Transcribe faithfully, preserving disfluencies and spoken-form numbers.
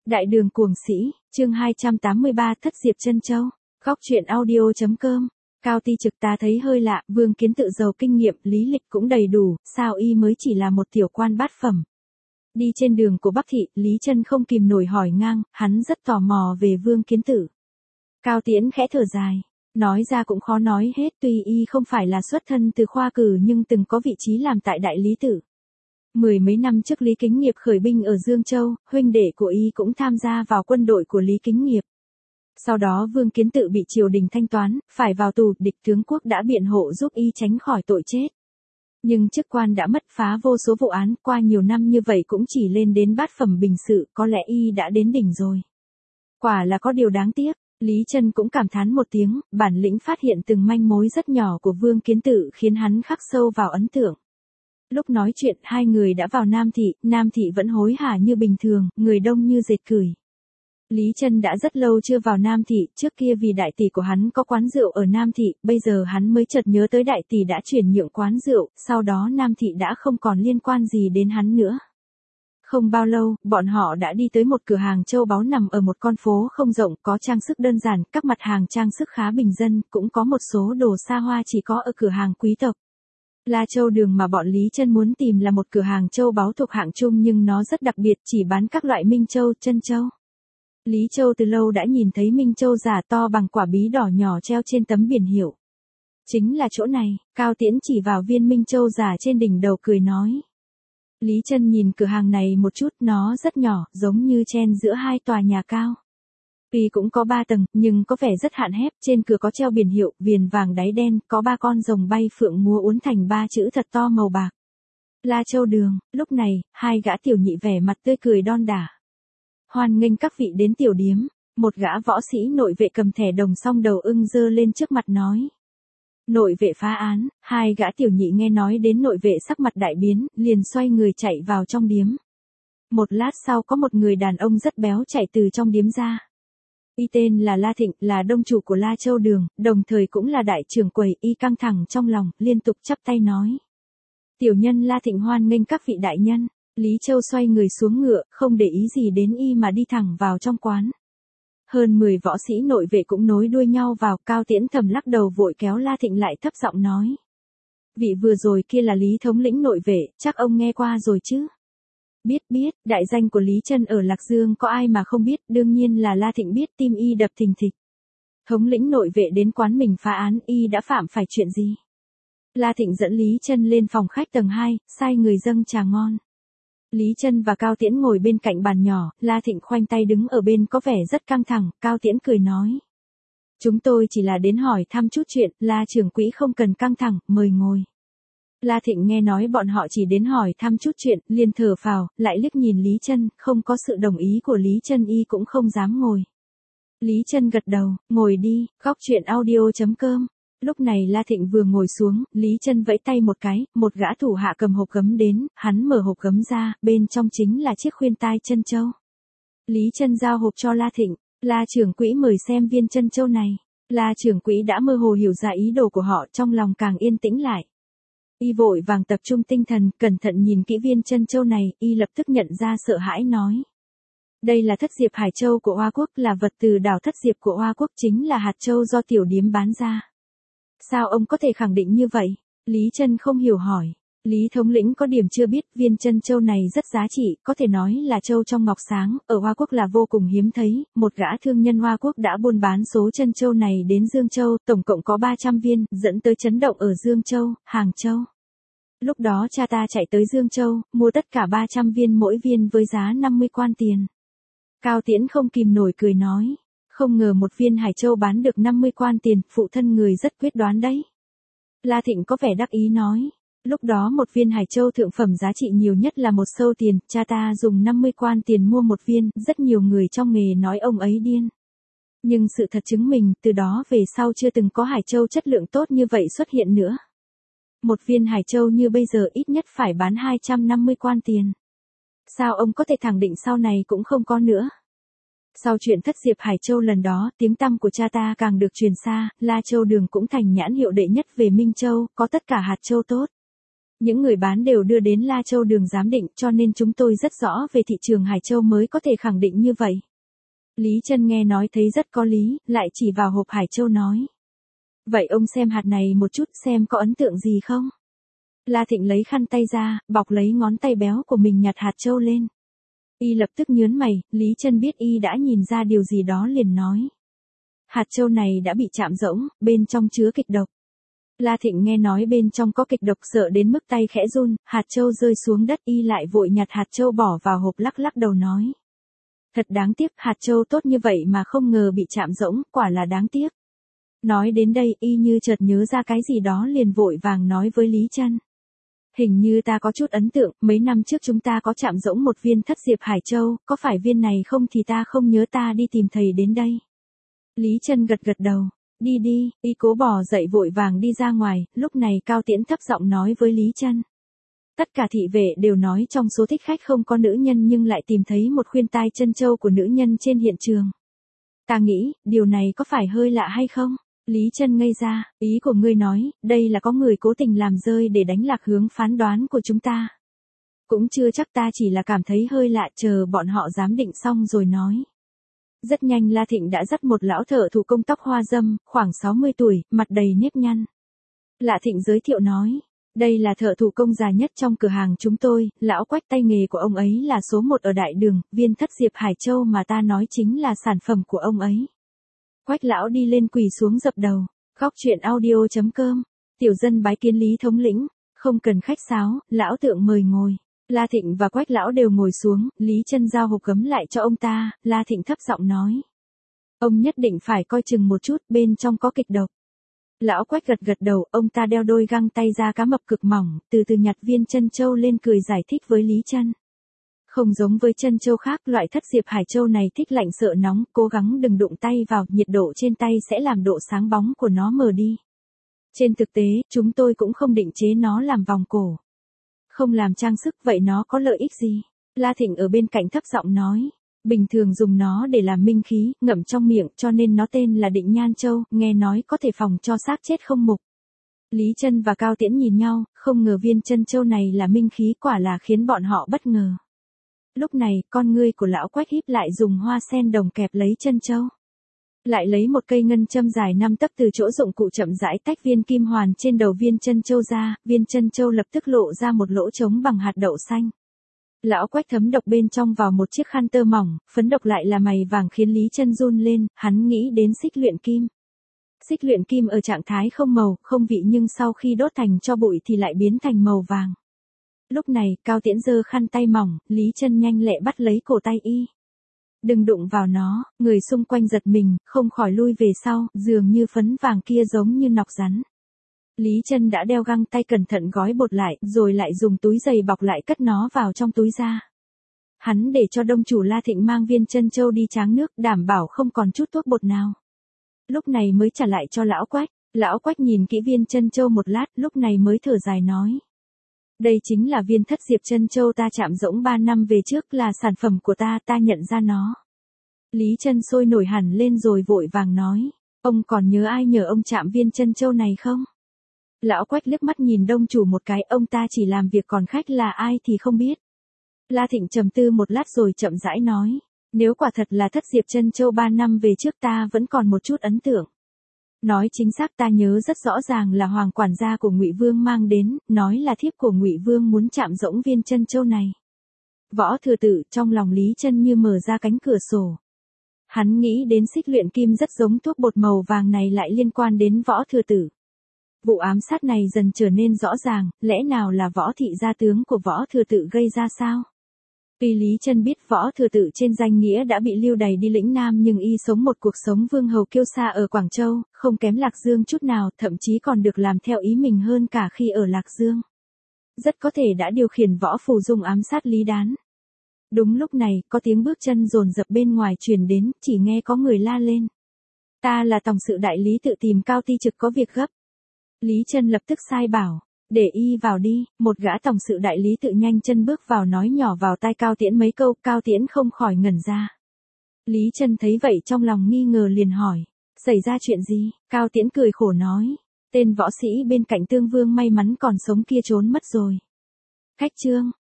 Đại đường cuồng sĩ, chương hai trăm tám mươi ba Thất Diệp Chân Châu. Góc truyện audio chấm com. Cao Ti Trực ta thấy hơi lạ, Vương Kiến tự giàu kinh nghiệm, lý lịch cũng đầy đủ, sao y mới chỉ là một tiểu quan bát phẩm. Đi trên đường của Bắc Thị, Lý Chân không kìm nổi hỏi ngang, hắn rất tò mò về Vương Kiến Tự. Cao Tiễn khẽ thở dài, nói ra cũng khó nói hết, tuy y không phải là xuất thân từ khoa cử nhưng từng có vị trí làm tại Đại Lý Tự. Mười mấy năm trước Lý Kính Nghiệp khởi binh ở Dương Châu, huynh đệ của y cũng tham gia vào quân đội của Lý Kính Nghiệp. Sau đó Vương Kiến Tự bị triều đình thanh toán, phải vào tù, địch tướng quốc đã biện hộ giúp y tránh khỏi tội chết. Nhưng chức quan đã mất, phá vô số vụ án, qua nhiều năm như vậy cũng chỉ lên đến bát phẩm bình sự, có lẽ y đã đến đỉnh rồi. Quả là có điều đáng tiếc, Lý Chân cũng cảm thán một tiếng, bản lĩnh phát hiện từng manh mối rất nhỏ của Vương Kiến Tự khiến hắn khắc sâu vào ấn tượng. Lúc nói chuyện hai người đã vào Nam Thị, Nam Thị vẫn hối hả như bình thường, người đông như dệt cửi. Lý Chân đã rất lâu chưa vào Nam Thị, trước kia vì đại tỷ của hắn có quán rượu ở Nam Thị, bây giờ hắn mới chợt nhớ tới đại tỷ đã chuyển nhượng quán rượu, sau đó Nam Thị đã không còn liên quan gì đến hắn nữa. Không bao lâu, bọn họ đã đi tới một cửa hàng châu báu nằm ở một con phố không rộng, có trang sức đơn giản, các mặt hàng trang sức khá bình dân, cũng có một số đồ xa hoa chỉ có ở cửa hàng quý tộc. La Châu Đường mà bọn Lý Chân muốn tìm là một cửa hàng châu báu thuộc hạng trung nhưng nó rất đặc biệt, chỉ bán các loại minh châu, chân châu. Lý Châu từ lâu đã nhìn thấy minh châu giả to bằng quả bí đỏ nhỏ treo trên tấm biển hiệu. Chính là chỗ này, Cao Tiễn chỉ vào viên minh châu giả trên đỉnh đầu cười nói. Lý Chân nhìn cửa hàng này một chút, nó rất nhỏ, giống như chen giữa hai tòa nhà cao. Tuy cũng có ba tầng, nhưng có vẻ rất hạn hẹp, trên cửa có treo biển hiệu, viền vàng đáy đen, có ba con rồng bay phượng múa uốn thành ba chữ thật to màu bạc. La Châu Đường, lúc này, hai gã tiểu nhị vẻ mặt tươi cười đon đả. Hoan nghênh các vị đến tiểu điếm, một gã võ sĩ nội vệ cầm thẻ đồng song đầu ưng giơ lên trước mặt nói. Nội vệ phá án, hai gã tiểu nhị nghe nói đến nội vệ sắc mặt đại biến, liền xoay người chạy vào trong điếm. Một lát sau có một người đàn ông rất béo chạy từ trong điếm ra. Y tên là La Thịnh, là đông chủ của La Châu Đường, đồng thời cũng là đại trưởng quầy. Y căng thẳng trong lòng, liên tục chắp tay nói. Tiểu nhân La Thịnh hoan nghênh các vị đại nhân. Lý Châu xoay người xuống ngựa, không để ý gì đến y mà đi thẳng vào trong quán. Hơn mười võ sĩ nội vệ cũng nối đuôi nhau vào, Cao Tiễn thầm lắc đầu vội kéo La Thịnh lại thấp giọng nói. Vị vừa rồi kia là Lý thống lĩnh nội vệ, chắc ông nghe qua rồi chứ? Biết biết, đại danh của Lý Chân ở Lạc Dương có ai mà không biết, đương nhiên là La Thịnh biết, tim y đập thình thịch. Thống lĩnh nội vệ đến quán mình phá án, y đã phạm phải chuyện gì? La Thịnh dẫn Lý Chân lên phòng khách tầng hai, sai người dâng trà ngon. Lý Chân và Cao Tiễn ngồi bên cạnh bàn nhỏ, La Thịnh khoanh tay đứng ở bên có vẻ rất căng thẳng, Cao Tiễn cười nói. Chúng tôi chỉ là đến hỏi thăm chút chuyện, La trưởng quỹ không cần căng thẳng, mời ngồi. La Thịnh nghe nói bọn họ chỉ đến hỏi thăm chút chuyện, liền thở phào, lại liếc nhìn Lý Chân, không có sự đồng ý của Lý Chân y cũng không dám ngồi. Lý Chân gật đầu, ngồi đi, góc truyện audio chấm com. Lúc này La Thịnh vừa ngồi xuống, Lý Chân vẫy tay một cái, một gã thủ hạ cầm hộp gấm đến, hắn mở hộp gấm ra, bên trong chính là chiếc khuyên tai chân châu. Lý Chân giao hộp cho La Thịnh, La trưởng quỹ mời xem viên chân châu này. La trưởng quỹ đã mơ hồ hiểu ra ý đồ của họ, trong lòng càng yên tĩnh lại. Y vội vàng tập trung tinh thần, cẩn thận nhìn kỹ viên chân châu này, y lập tức nhận ra sợ hãi nói. Đây là thất diệp hải châu của Hoa Quốc, là vật từ đảo thất diệp của Hoa Quốc, chính là hạt châu do tiểu điếm bán ra. Sao ông có thể khẳng định như vậy? Lý Chân không hiểu hỏi. Lý thống lĩnh có điểm chưa biết, viên chân châu này rất giá trị, có thể nói là châu trong ngọc sáng, ở Hoa Quốc là vô cùng hiếm thấy, một gã thương nhân Hoa Quốc đã buôn bán số chân châu này đến Dương Châu, tổng cộng có ba trăm viên, dẫn tới chấn động ở Dương Châu, Hàng Châu. Lúc đó cha ta chạy tới Dương Châu, mua tất cả ba trăm viên mỗi viên với giá năm mươi quan tiền. Cao Tiễn không kìm nổi cười nói. Không ngờ một viên hải châu bán được năm mươi quan tiền, phụ thân người rất quyết đoán đấy. La Thịnh có vẻ đắc ý nói. Lúc đó một viên hải châu thượng phẩm giá trị nhiều nhất là một sâu tiền, cha ta dùng năm mươi quan tiền mua một viên, rất nhiều người trong nghề nói ông ấy điên. Nhưng sự thật chứng minh, từ đó về sau chưa từng có hải châu chất lượng tốt như vậy xuất hiện nữa. Một viên hải châu như bây giờ ít nhất phải bán hai trăm năm mươi quan tiền. Sao ông có thể khẳng định sau này cũng không có nữa? Sau chuyện thất diệp Hải Châu lần đó, tiếng tăm của cha ta càng được truyền xa, La Châu Đường cũng thành nhãn hiệu đệ nhất về Minh Châu, có tất cả hạt châu tốt. Những người bán đều đưa đến La Châu đường giám định cho nên chúng tôi rất rõ về thị trường Hải Châu mới có thể khẳng định như vậy. Lý Trân nghe nói thấy rất có lý, lại chỉ vào hộp Hải Châu nói. Vậy ông xem hạt này một chút xem có ấn tượng gì không? La Thịnh lấy khăn tay ra, bọc lấy ngón tay béo của mình nhặt hạt châu lên. Y lập tức nhớn mày, Lý Trân biết Y đã nhìn ra điều gì đó liền nói. Hạt châu này đã bị chạm rỗng, bên trong chứa kịch độc. La Thịnh nghe nói bên trong có kịch độc sợ đến mức tay khẽ run, hạt châu rơi xuống đất Y lại vội nhặt hạt châu bỏ vào hộp lắc lắc đầu nói. Thật đáng tiếc, hạt châu tốt như vậy mà không ngờ bị chạm rỗng, quả là đáng tiếc. Nói đến đây Y như chợt nhớ ra cái gì đó liền vội vàng nói với Lý Trân. Hình như ta có chút ấn tượng, mấy năm trước chúng ta có chạm rỗng một viên thất diệp Hải Châu, có phải viên này không thì ta không nhớ ta đi tìm thầy đến đây. Lý Trân gật gật đầu, đi đi, Y cố bò dậy vội vàng đi ra ngoài, lúc này Cao Tiễn thấp giọng nói với Lý Trân. Tất cả thị vệ đều nói trong số thích khách không có nữ nhân nhưng lại tìm thấy một khuyên tai chân châu của nữ nhân trên hiện trường. Ta nghĩ, điều này có phải hơi lạ hay không? Lý Trân ngây ra, ý của ngươi nói, đây là có người cố tình làm rơi để đánh lạc hướng phán đoán của chúng ta. Cũng chưa chắc, ta chỉ là cảm thấy hơi lạ, chờ bọn họ giám định xong rồi nói. Rất nhanh La Thịnh đã dắt một lão thợ thủ công tóc hoa dâm, khoảng sáu mươi tuổi, mặt đầy nếp nhăn. La Thịnh giới thiệu nói, đây là thợ thủ công già nhất trong cửa hàng chúng tôi, lão Quách, tay nghề của ông ấy là số một ở đại đường, viên thất diệp Hải Châu mà ta nói chính là sản phẩm của ông ấy. Quách lão đi lên quỳ xuống dập đầu, khóc chuyện audio chấm com, tiểu dân bái kiến Lý thống lĩnh, không cần khách sáo, lão tượng mời ngồi. La Thịnh và Quách lão đều ngồi xuống, Lý Trân giao hộp gấm lại cho ông ta, La Thịnh thấp giọng nói. Ông nhất định phải coi chừng một chút, bên trong có kịch độc. Lão Quách gật gật đầu, ông ta đeo đôi găng tay da cá mập cực mỏng, từ từ nhặt viên chân châu lên cười giải thích với Lý Trân. Không giống với chân châu khác, loại thất diệp Hải Châu này thích lạnh sợ nóng, cố gắng đừng đụng tay vào, nhiệt độ trên tay sẽ làm độ sáng bóng của nó mờ đi. Trên thực tế, chúng tôi cũng không định chế nó làm vòng cổ. Không làm trang sức, vậy nó có lợi ích gì? La Thịnh ở bên cạnh thấp giọng nói. Bình thường dùng nó để làm minh khí, ngậm trong miệng, cho nên nó tên là Định Nhan Châu, nghe nói có thể phòng cho xác chết không mục. Lý Trân và Cao Tiễn nhìn nhau, không ngờ viên chân châu này là minh khí, quả là khiến bọn họ bất ngờ. Lúc này, con ngươi của lão Quách híp lại, dùng hoa sen đồng kẹp lấy chân châu. Lại lấy một cây ngân châm dài năm tấc từ chỗ dụng cụ chậm rãi tách viên kim hoàn trên đầu viên chân châu ra, viên chân châu lập tức lộ ra một lỗ trống bằng hạt đậu xanh. Lão Quách thấm độc bên trong vào một chiếc khăn tơ mỏng, phấn độc lại là mày vàng khiến Lý Trân run lên, hắn nghĩ đến xích luyện kim. Xích luyện kim ở trạng thái không màu, không vị nhưng sau khi đốt thành tro bụi thì lại biến thành màu vàng. Lúc này, Cao Tiễn giơ khăn tay mỏng, Lý Trân nhanh lẹ bắt lấy cổ tay y. Đừng đụng vào nó, người xung quanh giật mình, không khỏi lui về sau, dường như phấn vàng kia giống như nọc rắn. Lý Trân đã đeo găng tay cẩn thận gói bột lại, rồi lại dùng túi giày bọc lại cất nó vào trong túi da. Hắn để cho đông chủ La Thịnh mang viên chân châu đi tráng nước, đảm bảo không còn chút thuốc bột nào. Lúc này mới trả lại cho lão Quách. Lão Quách nhìn kỹ viên chân châu một lát, lúc này mới thở dài nói. Đây chính là viên thất diệp chân châu ta chạm rỗng ba năm về trước, là sản phẩm của ta, ta nhận ra nó. Lý Trân sôi nổi hẳn lên rồi vội vàng nói. Ông còn nhớ ai nhờ ông chạm viên chân châu này không? Lão Quách liếc mắt nhìn đông chủ một cái, ông ta chỉ làm việc còn khách là ai thì không biết. La Thịnh trầm tư một lát rồi chậm rãi nói. Nếu quả thật là thất diệp chân châu ba năm về trước ta vẫn còn một chút ấn tượng. Nói chính xác ta nhớ rất rõ ràng là hoàng quản gia của Ngụy Vương mang đến, nói là thiếp của Ngụy Vương muốn chạm rỗng viên chân châu này. Võ Thừa Tử, trong lòng Lý Trân như mở ra cánh cửa sổ. Hắn nghĩ đến xích luyện kim rất giống thuốc bột màu vàng này lại liên quan đến Võ Thừa Tử. Vụ ám sát này dần trở nên rõ ràng, lẽ nào là Võ thị gia tướng của Võ Thừa Tử gây ra sao? Tuy Lý Trân biết Võ Thừa Tử trên danh nghĩa đã bị lưu đày đi lĩnh Nam nhưng y sống một cuộc sống vương hầu kiêu sa ở Quảng Châu, không kém Lạc Dương chút nào, thậm chí còn được làm theo ý mình hơn cả khi ở Lạc Dương. Rất có thể đã điều khiển Võ Phù Dung ám sát Lý Đán. Đúng lúc này, có tiếng bước chân dồn dập bên ngoài truyền đến, chỉ nghe có người la lên. Ta là tổng sự đại lý tự tìm Cao ty trực có việc gấp. Lý Trân lập tức sai bảo. Để y vào đi, một gã tổng sự đại lý tự nhanh chân bước vào nói nhỏ vào tai Cao Tiễn mấy câu, Cao Tiễn không khỏi ngẩn ra. Lý Trân thấy vậy trong lòng nghi ngờ liền hỏi, xảy ra chuyện gì? Cao Tiễn cười khổ nói, Tên võ sĩ bên cạnh Tương Vương may mắn còn sống kia trốn mất rồi. Khách trương,